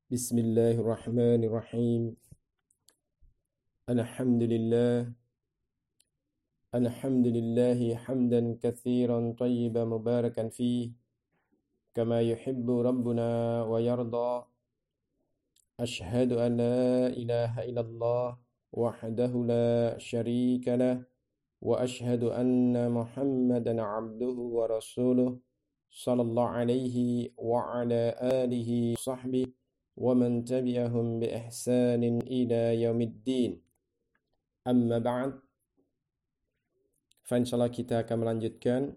Bismillahirrahmanirrahim. Alhamdulillah. Alhamdulillahi hamdan katsiran tayyiban mubarakan fih kama yuhibbu rabbuna wa yarda. Ashhadu an la ilaha illallah wahdahu la syarika lah wa ashhadu anna Muhammadan abduhu wa rasuluh sallallahu alaihi wa ala alihi sahbihi wa man tabi'ahum bi ihsanin ila yaumiddin. Amma ba'd. Insyaallah kita akan melanjutkan.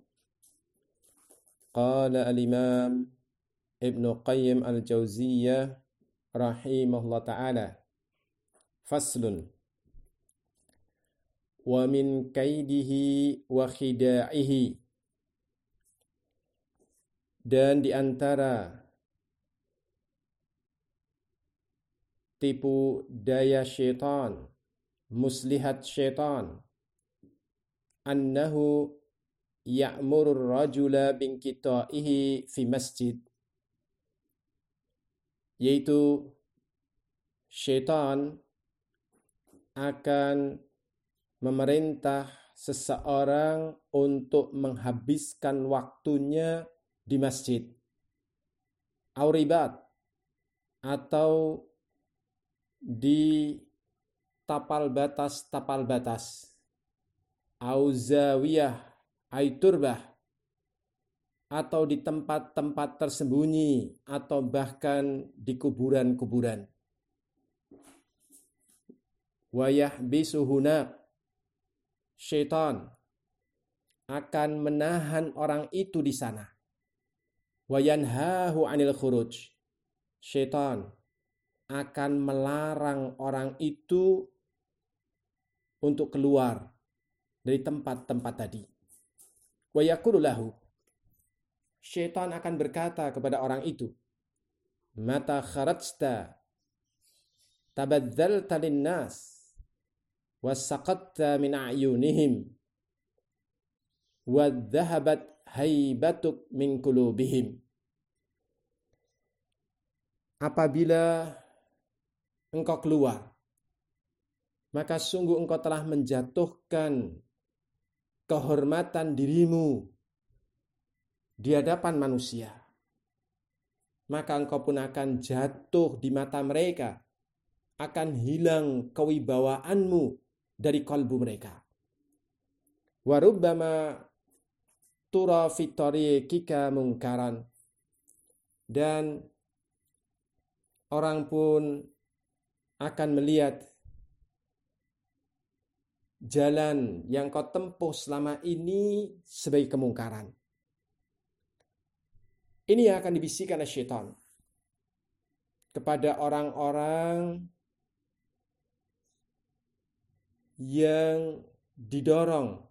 Qala al-Imam Ibnu Qayyim al-Jauziyah rahimahullah ta'ala. Faslun. Wa min kaidihi wa khida'ihi. Dan di antara tipu daya syaitan, muslihat syaitan, annahu ya'murur rajula binqita'ihi fi masjid, yaitu syaitan akan memerintah seseorang untuk menghabiskan waktunya di masjid, auribat, atau di tapal batas, auzawiyah, aiturbah, atau di tempat-tempat tersembunyi, atau bahkan di kuburan-kuburan. Wa yahbisuhuna, syaitan akan menahan orang itu di sana. Wa yanhahu 'anil khuruj, syaitan akan melarang orang itu untuk keluar dari tempat-tempat tadi. Wa yaqulu lahu, syaitan akan berkata kepada orang itu, mata kharajta tabadzalta linnas wasaqatta min a'yunihim wa dhahabat haibatuk min qulubihim. Apabila engkau keluar, maka sungguh engkau telah menjatuhkan kehormatan dirimu di hadapan manusia. Maka engkau pun akan jatuh di mata mereka, akan hilang kewibawaanmu dari kalbu mereka. Wa rubbama tura fi tariqika munkaran, dan orang pun akan melihat jalan yang kau tempuh selama ini sebagai kemungkaran. Ini yang akan dibisikkan oleh syaitan kepada orang-orang yang didorong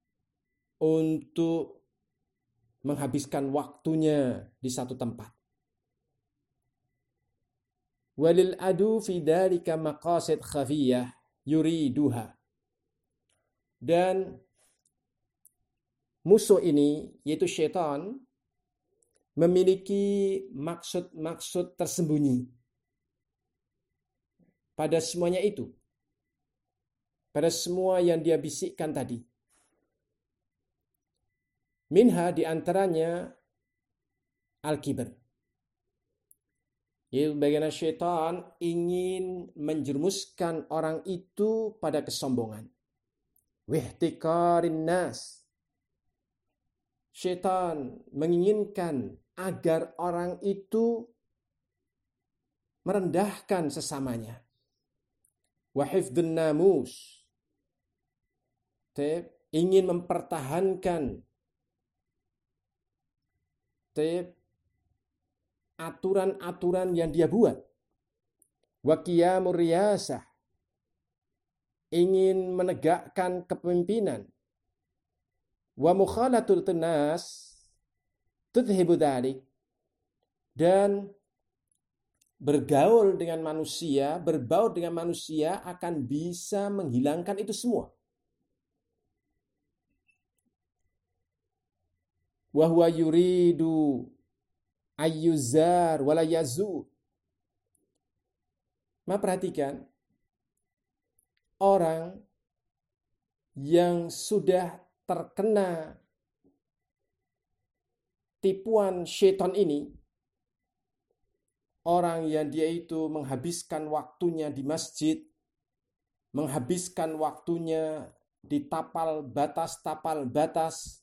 untuk menghabiskan waktunya di satu tempat. Walil adu fi dzalika maqasid khafiyah yuriduha. Dan musuh ini, yaitu syaitan, memiliki maksud-maksud tersembunyi pada semuanya itu, pada semua yang dia bisikkan tadi. Minha, diantaranya al-kibr, yaitu bagaimana syaitan ingin menjerumuskan orang itu pada kesombongan. Wihtiqarin nas, syaitan menginginkan agar orang itu merendahkan sesamanya. Wahifdun namus, ingin mempertahankan aturan-aturan yang dia buat. Wa qiyamur riyasah, ingin menegakkan kepemimpinan. Wa mukhalatul nas tudhibu dzalik, dan bergaul dengan manusia, berbaur dengan manusia akan bisa menghilangkan itu semua. Wa huwa yuridu ayyuzar wala yazur, Maka perhatikan, orang yang sudah terkena tipuan syaitan ini, orang yang dia itu menghabiskan waktunya di masjid, menghabiskan waktunya di tapal batas,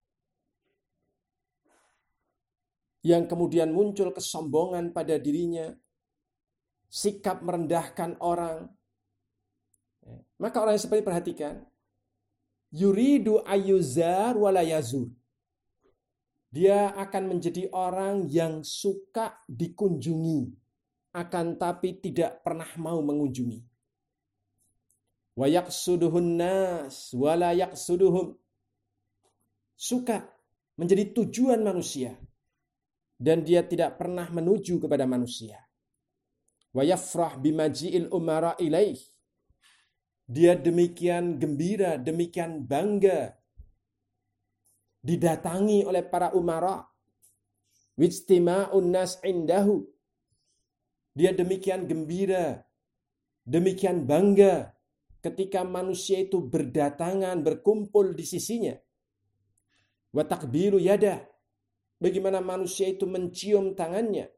yang kemudian muncul kesombongan pada dirinya, sikap merendahkan orang. Maka orang yang seperti perhatikan, yuridu ayyuzar wala yazur. Dia akan menjadi orang yang suka dikunjungi, akan tapi tidak pernah mau mengunjungi. Wa yaqsuduhun nas wala yaqsuduhum. Suka menjadi tujuan manusia dan dia tidak pernah menuju kepada manusia. Wa yafrah bimaji'il umara ilaih. Dia demikian gembira, demikian bangga didatangi oleh para umara. Wijtima'un nas indahu. Dia demikian gembira, demikian bangga ketika manusia itu berdatangan, berkumpul di sisinya. Wa takbiru yadah. Bagaimana manusia itu mencium tangannya.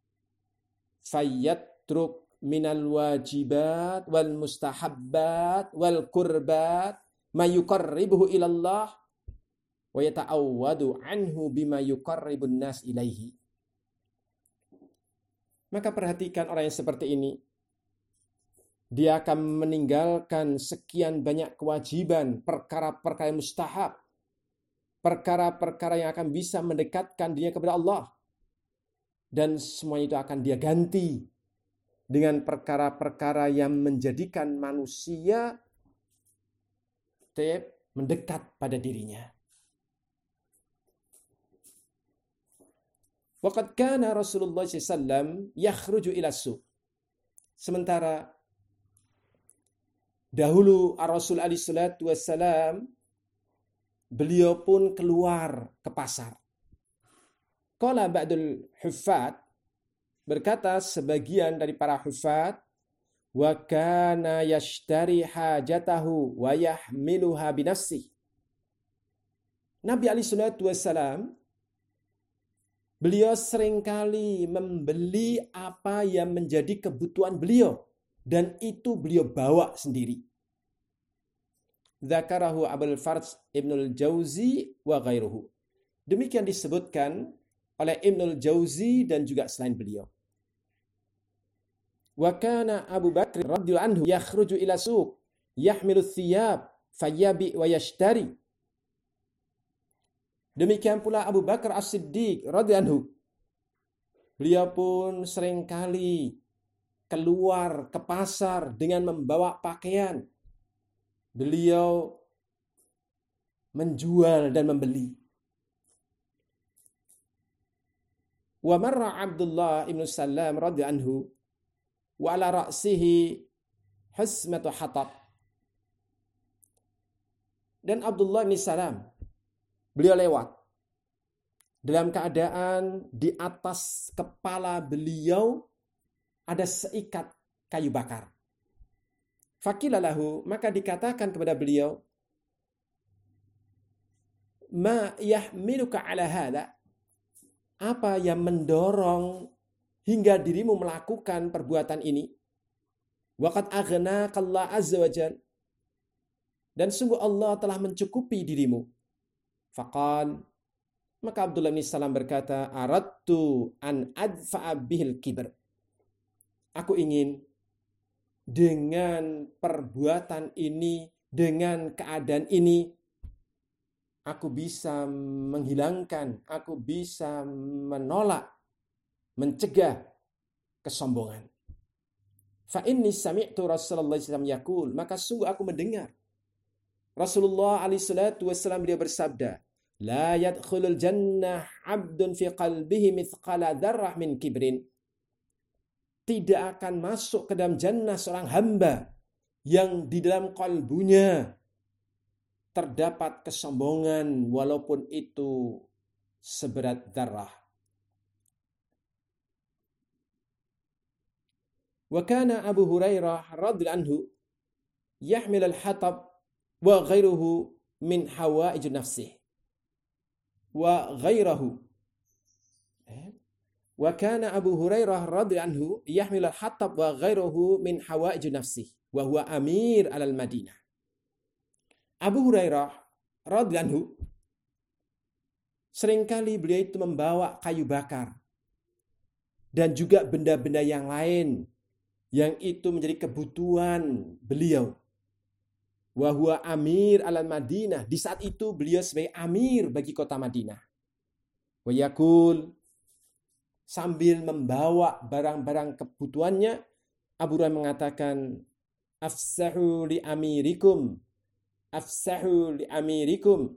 Fayyatruk minal wajibat wal mustahabbat wal kurbat ma yuqarribuhu ilallah wa yata'awwadu anhu bima yuqarribun nas ilaihi. Maka perhatikan orang yang seperti ini. Dia akan meninggalkan sekian banyak kewajiban, perkara-perkara yang mustahab, perkara-perkara yang akan bisa mendekatkan dirinya kepada Allah. Dan semuanya itu akan dia ganti dengan perkara-perkara yang menjadikan manusia mendekat pada dirinya. Waqad kana Rasulullah SAW yakhruju ila suq. Sementara dahulu Rasul alaihi salatu wassalam beliau pun keluar ke pasar. Qala ba'dul huffaz, berkata sebagian dari para huffaz, wa kana yashtari hajatahu wa yahmiluha binafsihi. Nabi alaihi salatu wassalam beliau seringkali membeli apa yang menjadi kebutuhan beliau dan itu beliau bawa sendiri. Dzakarahu Abul Farj Ibnul Jauzi wa ghairuhu. Demikian disebutkan oleh Ibnul Jauzi dan juga selain beliau. Wa kana Abu Bakr radhiyallahu anhu yakhruju ila suq yahmilu thiyab fayabi wa yashtari. Demikian pula Abu Bakar As-Siddiq radhiyallahu anhu. Beliau pun seringkali keluar ke pasar dengan membawa pakaian. Beliau menjual dan membeli. Wa marra Abdullah ibn Salam radhiyallahu anhu wa ala ra'sihi husmatu hatab. Dan Abdullah bin Salam, beliau lewat dalam keadaan di atas kepala beliau ada seikat kayu bakar. Faqila lahu, maka dikatakan kepada beliau, ma yahmiluka ala hadha? Apa yang mendorong hingga dirimu melakukan perbuatan ini? Waqad aghnaka Allah azza wa jalla. Dan sungguh Allah telah mencukupi dirimu. Faqal, maka Abdullah bin Salam berkata, aradtu an adfa'a bihil kibr. Aku ingin dengan perbuatan ini, dengan keadaan ini, aku bisa menghilangkan, aku bisa menolak, mencegah kesombongan. Fa inni sami'tu Rasulullah SAW yaqul, maka sungguh aku mendengar Rasulullah SAW beliau bersabda, la yadkhulul jannah 'abdun fi qalbihi mithqala dzarrah min kibrin. Tidak akan masuk ke dalam jannah seorang hamba yang di dalam kalbunya terdapat kesombongan walaupun itu seberat dzarrah. Wa kana Abu Hurairah radhiyallahu anhu yahmil al-hatab wa ghairuhu min hawaij nafsih wa ghairuhu. Wa kana Abu Hurairah radhiyallahu anhu yahmil al-hatab wa ghairuhu min hawaij nafsih wa huwa amir alal Madinah. Abu Hurairah radhiyallahu anhu seringkali beliau itu membawa kayu bakar dan juga benda-benda yang lain yang itu menjadi kebutuhan beliau. Wa huwa amir alal Madinah. Di saat itu beliau sebagai amir bagi kota Madinah. Wa yaqul, sambil membawa barang-barang kebutuhannya, Abu Hurairah mengatakan, afsahu li amirikum. Afsahu li amirikum.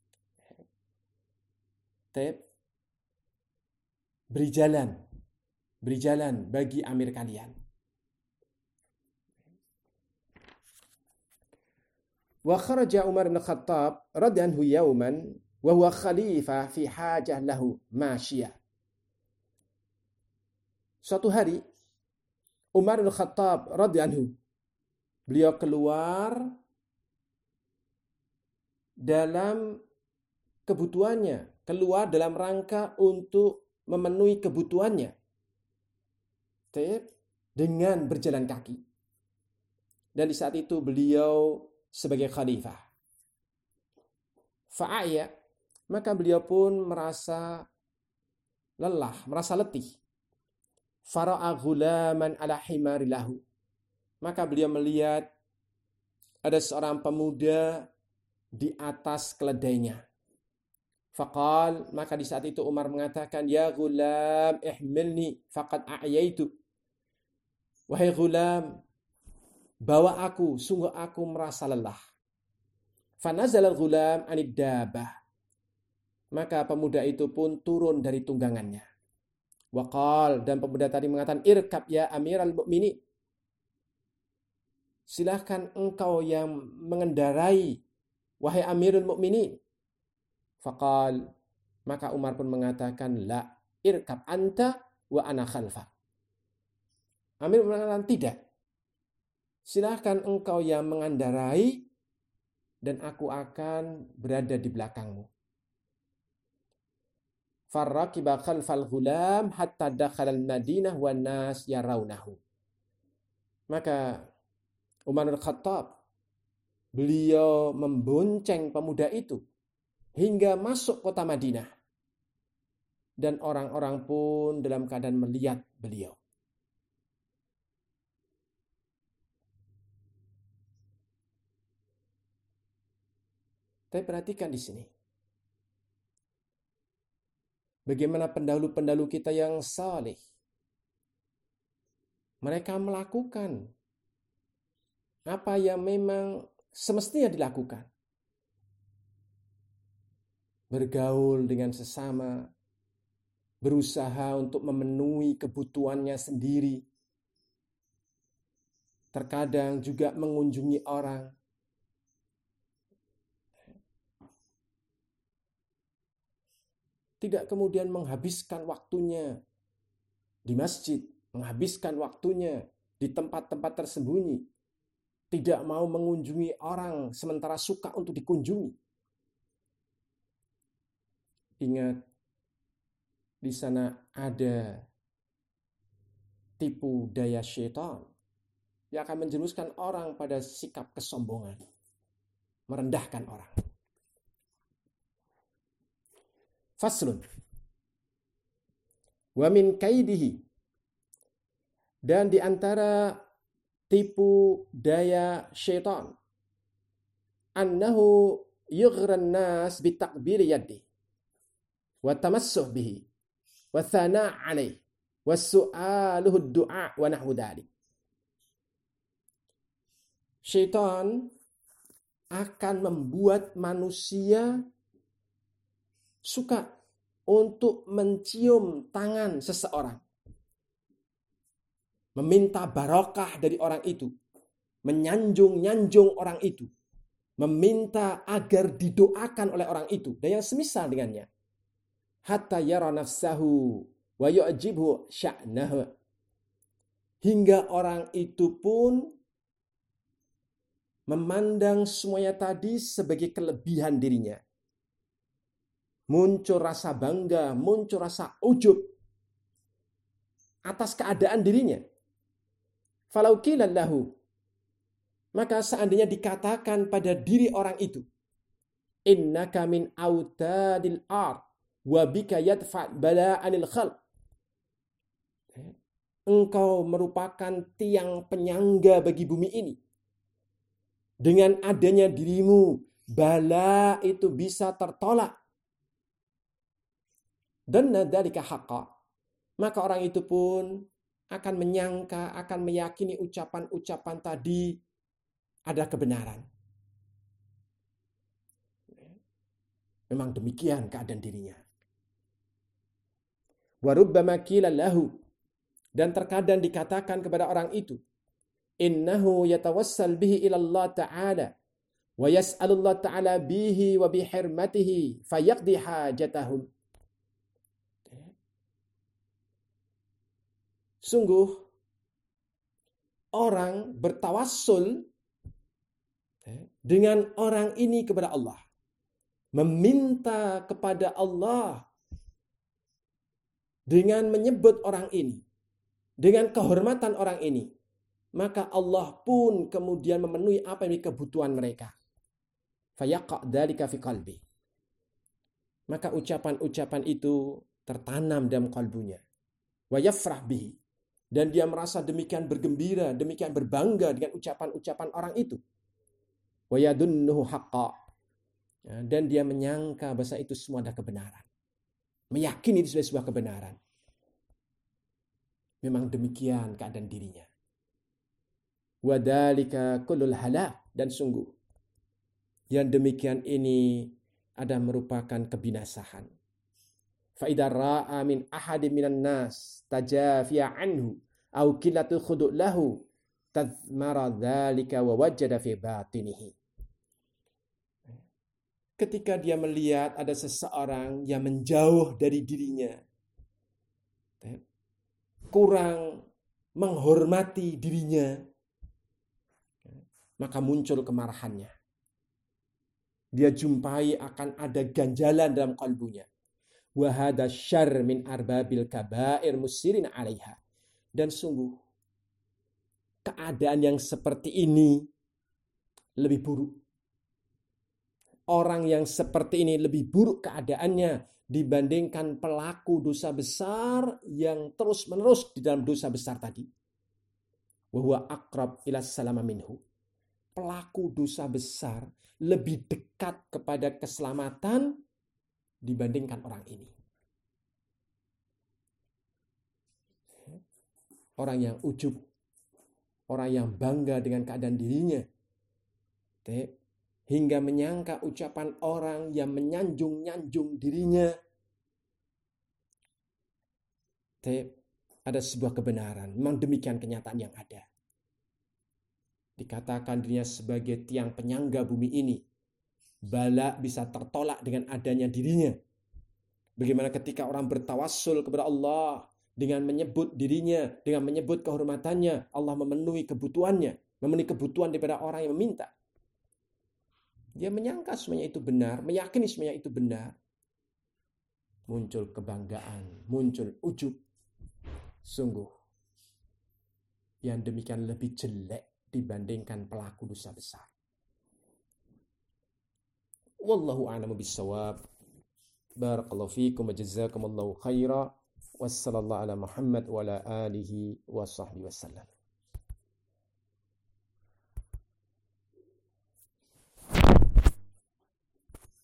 Beri jalan bagi amir kalian. Wa kharaja Umar bin Khattab radhiyallahu anhu yauman wa huwa khalifah fi hajah lahu masyiyah. Suatu hari Umar bin Khattab radhiyallahu anhu beliau keluar dalam kebutuhannya, keluar dalam rangka untuk memenuhi kebutuhannya dengan berjalan kaki. Dan di saat itu beliau sebagai khalifah. Fa'aya, maka beliau pun merasa lelah, merasa letih. Fara'a ghulaman ala himarilahu. Maka beliau melihat ada seorang pemuda di atas keledainya. Faqal, maka di saat itu Umar mengatakan, ya ghulam ihmilni faqad a'yaitu. Wahai ghulam, bawa aku, sungguh aku merasa lelah. Fanazal al-ghulam anid dabah. Maka pemuda itu pun turun dari tunggangannya. Waqal, dan pemuda tadi mengatakan, irkab ya amiral mu'minin. Silahkan engkau yang mengendarai, wahai amirul mu'minin. Faqal, maka Umar pun mengatakan, la, irkab anta wa ana khalfa. Amir mengatakan, tidak. Silahkan engkau yang mengendarai dan aku akan berada di belakangmu. Farraqiba khalfal ghulam hatta dakhala al-Madinah wan nas yarawnahu. Maka Umar bin Khattab beliau membonceng pemuda itu hingga masuk kota Madinah. Dan orang-orang pun dalam keadaan melihat beliau. Tapi perhatikan di sini. Bagaimana pendahulu-pendahulu kita yang saleh. Mereka melakukan apa yang memang semestinya dilakukan. Bergaul dengan sesama, berusaha untuk memenuhi kebutuhannya sendiri. Terkadang juga mengunjungi orang. Tidak kemudian menghabiskan waktunya di masjid, menghabiskan waktunya di tempat-tempat tersembunyi. Tidak mau mengunjungi orang sementara suka untuk dikunjungi. Ingat, di sana ada tipu daya syaitan yang akan menjerumuskan orang pada sikap kesombongan, merendahkan orang. Faslun. Wa min kaidihi. Dan di antara tipu daya syaitan, annahu yughran nas bitakbiri yaddi wa tamassuh bihi wa thana' alaih wa su'aluhu du'a wa nahwu dhalik. Syaitan akan membuat manusia suka untuk mencium tangan seseorang. Meminta barokah dari orang itu. Menyanjung-nyanjung orang itu. Meminta agar didoakan oleh orang itu. Dan yang semisal dengannya. Hatta yara nafsahu wa yu'jibhu sya'nahu. hingga orang itu pun memandang semuanya tadi sebagai kelebihan dirinya. Muncul rasa bangga, muncul rasa ujub atas keadaan dirinya. Falau qila lahu, maka seandainya dikatakan pada diri orang itu, innaka min autadil ard wa bika yadfa bala'anil khalq. Engkau merupakan tiang penyangga bagi bumi ini. Dengan adanya dirimu, bala itu bisa tertolak. Dan dzalika haqqa. Maka orang itu pun akan menyangka, akan meyakini ucapan-ucapan tadi ada kebenaran. Memang demikian keadaan dirinya. Wa rubbama qila lahu, dan terkadang dikatakan kepada orang itu, innahu yatawassal bihi ila Allah Ta'ala wa yas'alullah Ta'ala bihi wa bihirmatihi fayaqdi hajatahum. Sungguh orang bertawassul dengan orang ini kepada Allah, meminta kepada Allah dengan menyebut orang ini, dengan kehormatan orang ini, maka Allah pun kemudian memenuhi apa yang menjadi kebutuhan mereka. Fayaqa dzalika fi qalbi. Maka ucapan-ucapan itu tertanam dalam kalbunya. Wa yafrah bihi. Dan dia merasa demikian bergembira, demikian berbangga dengan ucapan-ucapan orang itu. Wa yadunnuhu haqqa. Dan dia menyangka bahwa itu semua ada kebenaran. Meyakini itu sebagai sebuah kebenaran. Memang demikian keadaan dirinya. Wadhalika kullul halak, dan sungguh yang demikian ini ada merupakan kebinasaan. Fa idza ra'a min ahadin minan nas tajafiya anhu aw qillatu khudu' lahu tazmara dzalika wa wajada fi batinihi. Ketika dia melihat ada seseorang yang menjauh dari dirinya, kurang menghormati dirinya, maka muncul kemarahannya. Dia jumpai akan ada ganjalan dalam kalbunya. Wa hadza syarr min arbabil kabair musirin 'alaiha. Dan sungguh keadaan yang seperti ini lebih buruk. Orang yang seperti ini lebih buruk keadaannya dibandingkan pelaku dosa besar yang terus-menerus di dalam dosa besar tadi. Wa huwa aqrab ila salama minhu. Pelaku dosa besar lebih dekat kepada keselamatan dibandingkan orang ini. Orang yang ujub, orang yang bangga dengan keadaan dirinya, hingga menyangka ucapan orang yang menyanjung-nyanjung dirinya, ada sebuah kebenaran. Memang demikian kenyataan yang ada. Dikatakan dirinya sebagai tiang penyangga bumi ini. Bala bisa tertolak dengan adanya dirinya. Bagaimana ketika orang bertawassul kepada Allah dengan menyebut dirinya, dengan menyebut kehormatannya, Allah memenuhi kebutuhannya, memenuhi kebutuhan daripada orang yang meminta. Dia menyangka semuanya itu benar, meyakini semuanya itu benar. Muncul kebanggaan, muncul ujub. Sungguh yang demikian lebih jelek dibandingkan pelaku dosa besar. Wallahu a'lamu bissawab. Barakallahu fiikum wa jazakumullahu khaira. Wassallallahu ala Muhammad wa ala alihi wa sahbihi wasallam.